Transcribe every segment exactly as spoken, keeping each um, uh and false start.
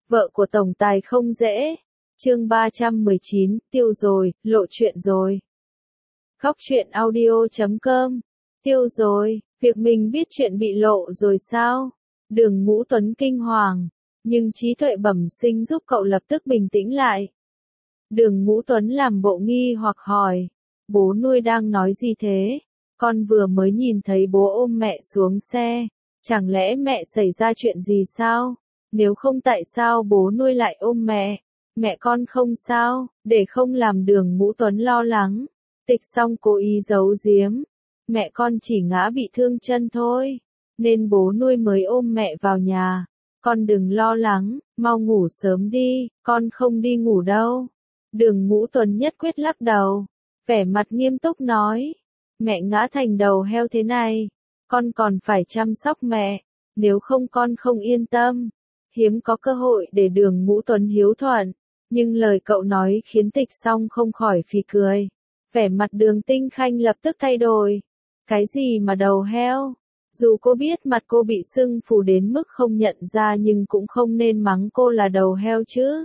Vợ của tổng tài không dễ. Chương ba trăm mười chín, tiêu rồi, lộ chuyện rồi. Góc truyện audio chấm com. Tiêu rồi, việc mình biết chuyện bị lộ rồi sao? Đường Ngũ Tuấn kinh hoàng, nhưng trí tuệ bẩm sinh giúp cậu lập tức bình tĩnh lại. Đường Ngũ Tuấn làm bộ nghi hoặc hỏi, bố nuôi đang nói gì thế? Con vừa mới nhìn thấy bố ôm mẹ xuống xe, chẳng lẽ mẹ xảy ra chuyện gì sao? Nếu không tại sao bố nuôi lại ôm mẹ? Mẹ con không sao, để không làm Đường Ngũ Tuấn lo lắng. Tịch Song cố ý giấu giếm, mẹ con chỉ ngã bị thương chân thôi, nên bố nuôi mới ôm mẹ vào nhà. Con đừng lo lắng, mau ngủ sớm đi, con không đi ngủ đâu. Đường Ngũ Tuấn nhất quyết lắc đầu, vẻ mặt nghiêm túc nói, mẹ ngã thành đầu heo thế này, con còn phải chăm sóc mẹ, nếu không con không yên tâm. Hiếm có cơ hội để Đường Ngũ Tuấn hiếu thuận, nhưng lời cậu nói khiến Tịch Song không khỏi phì cười. Vẻ mặt Đường Tinh Khanh lập tức thay đổi. Cái gì mà đầu heo? Dù cô biết mặt cô bị sưng phù đến mức không nhận ra nhưng cũng không nên mắng cô là đầu heo chứ.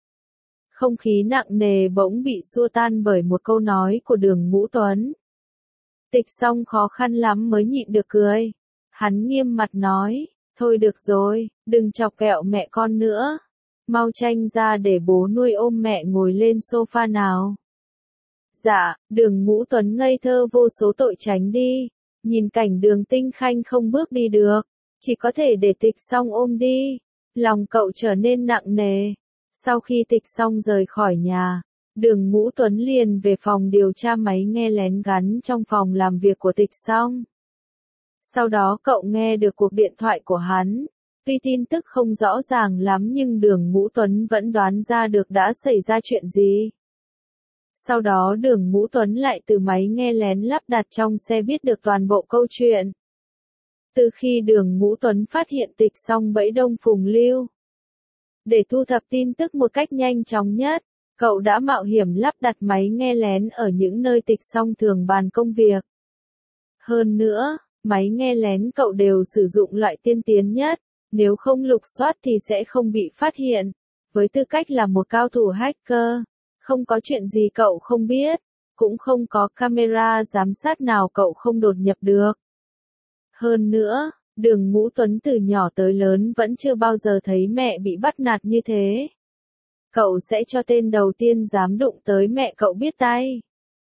Không khí nặng nề bỗng bị xua tan bởi một câu nói của Đường Ngũ Tuấn. Tịch Song khó khăn lắm mới nhịn được cười. Hắn nghiêm mặt nói, thôi được rồi, đừng chọc ghẹo mẹ con nữa. Mau tranh ra để bố nuôi ôm mẹ ngồi lên sofa nào. Dạ, Đường Ngũ Tuấn ngây thơ vô số tội tránh đi. Nhìn cảnh Đường Tinh Khanh không bước đi được, chỉ có thể để Tịch Song ôm đi. Lòng cậu trở nên nặng nề. Sau khi Tịch Song rời khỏi nhà, Đường Ngũ Tuấn liền về phòng điều tra máy nghe lén gắn trong phòng làm việc của Tịch Song. Sau đó cậu nghe được cuộc điện thoại của hắn. Tuy tin tức không rõ ràng lắm nhưng Đường Ngũ Tuấn vẫn đoán ra được đã xảy ra chuyện gì. Sau đó Đường Ngũ Tuấn lại từ máy nghe lén lắp đặt trong xe biết được toàn bộ câu chuyện. Từ khi Đường Ngũ Tuấn phát hiện Tịch Song bẫy Đông Phùng Lưu, để thu thập tin tức một cách nhanh chóng nhất, cậu đã mạo hiểm lắp đặt máy nghe lén ở những nơi Tịch Song thường bàn công việc. Hơn nữa, máy nghe lén cậu đều sử dụng loại tiên tiến nhất, nếu không lục soát thì sẽ không bị phát hiện. Với tư cách là một cao thủ hacker, không có chuyện gì cậu không biết, cũng không có camera giám sát nào cậu không đột nhập được. Hơn nữa, Đường Ngũ Tuấn từ nhỏ tới lớn vẫn chưa bao giờ thấy mẹ bị bắt nạt như thế. Cậu sẽ cho tên đầu tiên dám đụng tới mẹ cậu biết tay.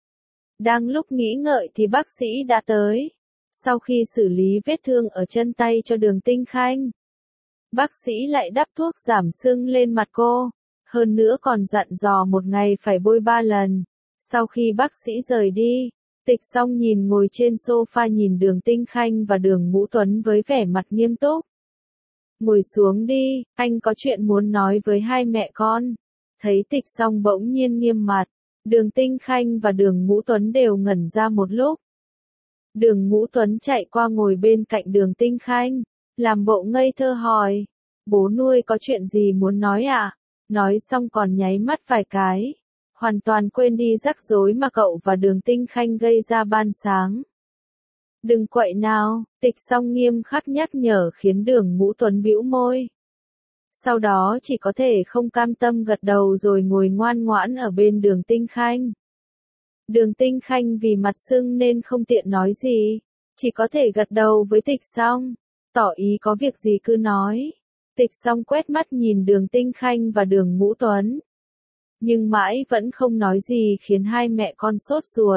Đang lúc nghĩ ngợi thì bác sĩ đã tới. Sau khi xử lý vết thương ở chân tay cho Đường Tinh Khanh, bác sĩ lại đắp thuốc giảm sưng lên mặt cô. Hơn nữa còn dặn dò một ngày phải bôi ba lần. Sau khi bác sĩ rời đi, Tịch Song nhìn ngồi trên sofa nhìn Đường Tinh Khanh và Đường Ngũ Tuấn với vẻ mặt nghiêm túc. Ngồi xuống đi, anh có chuyện muốn nói với hai mẹ con. Thấy Tịch Song bỗng nhiên nghiêm mặt, Đường Tinh Khanh và Đường Ngũ Tuấn đều ngẩn ra một lúc. Đường Ngũ Tuấn chạy qua ngồi bên cạnh Đường Tinh Khanh, làm bộ ngây thơ hỏi, bố nuôi có chuyện gì muốn nói ạ? À? Nói xong còn nháy mắt vài cái, hoàn toàn quên đi rắc rối mà cậu và Đường Tinh Khanh gây ra ban sáng. Đừng quậy nào, Tịch Song nghiêm khắc nhắc nhở khiến Đường Ngũ Tuấn bĩu môi. Sau đó chỉ có thể không cam tâm gật đầu rồi ngồi ngoan ngoãn ở bên Đường Tinh Khanh. Đường Tinh Khanh vì mặt sưng nên không tiện nói gì, chỉ có thể gật đầu với Tịch Song, tỏ ý có việc gì cứ nói. Tịch Song quét mắt nhìn Đường Tinh Khanh và Đường Ngũ Tuấn, nhưng mãi vẫn không nói gì khiến hai mẹ con sốt ruột.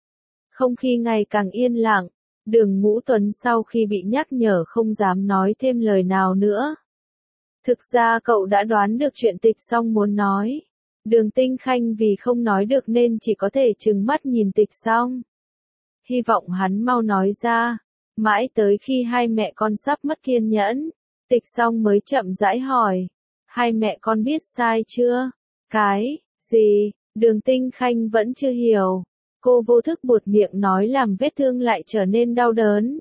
Không khí ngày càng yên lặng, Đường Ngũ Tuấn sau khi bị nhắc nhở không dám nói thêm lời nào nữa. Thực ra cậu đã đoán được chuyện Tịch Song muốn nói. Đường Tinh Khanh vì không nói được nên chỉ có thể trừng mắt nhìn Tịch Song. Hy vọng hắn mau nói ra. Mãi tới khi hai mẹ con sắp mất kiên nhẫn, Tịch Song mới chậm rãi hỏi. Hai mẹ con biết sai chưa? Cái, gì? Đường Tinh Khanh vẫn chưa hiểu. Cô vô thức buột miệng nói làm vết thương lại trở nên đau đớn.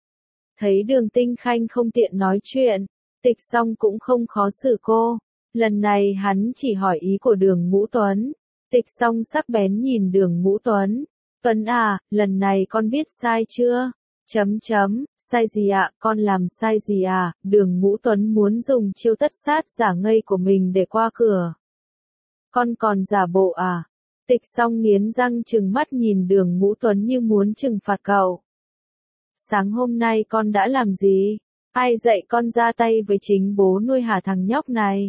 Thấy Đường Tinh Khanh không tiện nói chuyện, Tịch Song cũng không khó xử cô. Lần này hắn chỉ hỏi ý của Đường Ngũ Tuấn. Tịch Song sắc bén nhìn Đường Ngũ Tuấn. Tuấn à, lần này con biết sai chưa? Chấm chấm, Sai gì ạ, con làm sai gì à? Đường Ngũ Tuấn muốn dùng chiêu tất sát giả ngây của mình để qua cửa. Con còn giả bộ à? Tịch Song nghiến răng trừng mắt nhìn Đường Ngũ Tuấn như muốn trừng phạt cậu. Sáng hôm nay con đã làm gì? Ai dạy con ra tay với chính bố nuôi hả thằng nhóc này?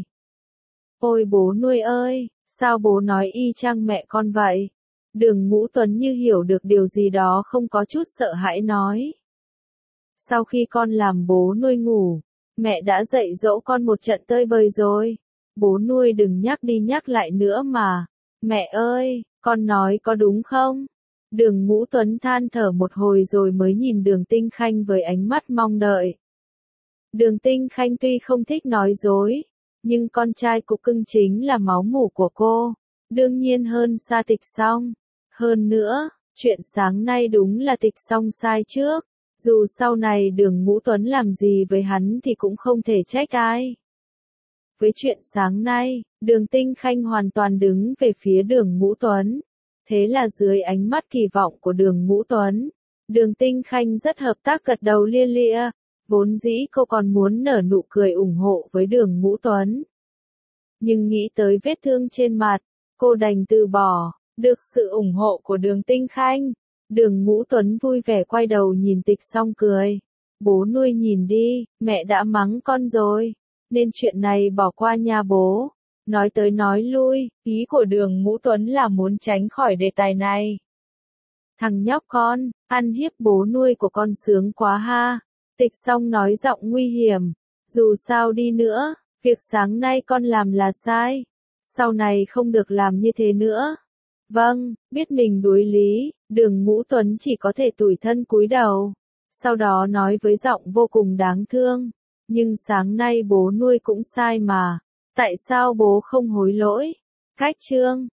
Ôi bố nuôi ơi, sao bố nói y chang mẹ con vậy? Đường Ngũ Tuấn như hiểu được điều gì đó không có chút sợ hãi nói. Sau khi con làm bố nuôi ngủ, mẹ đã dạy dỗ con một trận tơi bời rồi. Bố nuôi đừng nhắc đi nhắc lại nữa mà. Mẹ ơi, con nói có đúng không? Đường Ngũ Tuấn than thở một hồi rồi mới nhìn Đường Tinh Khanh với ánh mắt mong đợi. Đường Tinh Khanh tuy không thích nói dối, nhưng con trai cục cưng chính là máu mủ của cô, đương nhiên hơn xa Tịch Song. Hơn nữa, chuyện sáng nay đúng là Tịch Song sai trước, dù sau này Đường Ngũ Tuấn làm gì với hắn thì cũng không thể trách ai. Với chuyện sáng nay, Đường Tinh Khanh hoàn toàn đứng về phía Đường Ngũ Tuấn. Thế là dưới ánh mắt kỳ vọng của Đường Ngũ Tuấn, Đường Tinh Khanh rất hợp tác gật đầu lia lịa, vốn dĩ cô còn muốn nở nụ cười ủng hộ với Đường Ngũ Tuấn. Nhưng nghĩ tới vết thương trên mặt, cô đành từ bỏ, được sự ủng hộ của Đường Tinh Khanh. Đường Ngũ Tuấn vui vẻ quay đầu nhìn Tịch Song cười. Bố nuôi nhìn đi, mẹ đã mắng con rồi, nên chuyện này bỏ qua nha bố. Nói tới nói lui, ý của Đường Ngũ Tuấn là muốn tránh khỏi đề tài này. Thằng nhóc con, ăn hiếp bố nuôi của con sướng quá ha. Tịch Song nói giọng nguy hiểm. Dù sao đi nữa, việc sáng nay con làm là sai. Sau này không được làm như thế nữa. Vâng, biết mình đuối lý, Đường Ngũ Tuấn chỉ có thể tủi thân cúi đầu. Sau đó nói với giọng vô cùng đáng thương. Nhưng sáng nay bố nuôi cũng sai mà. Tại sao bố không hối lỗi? Cách chương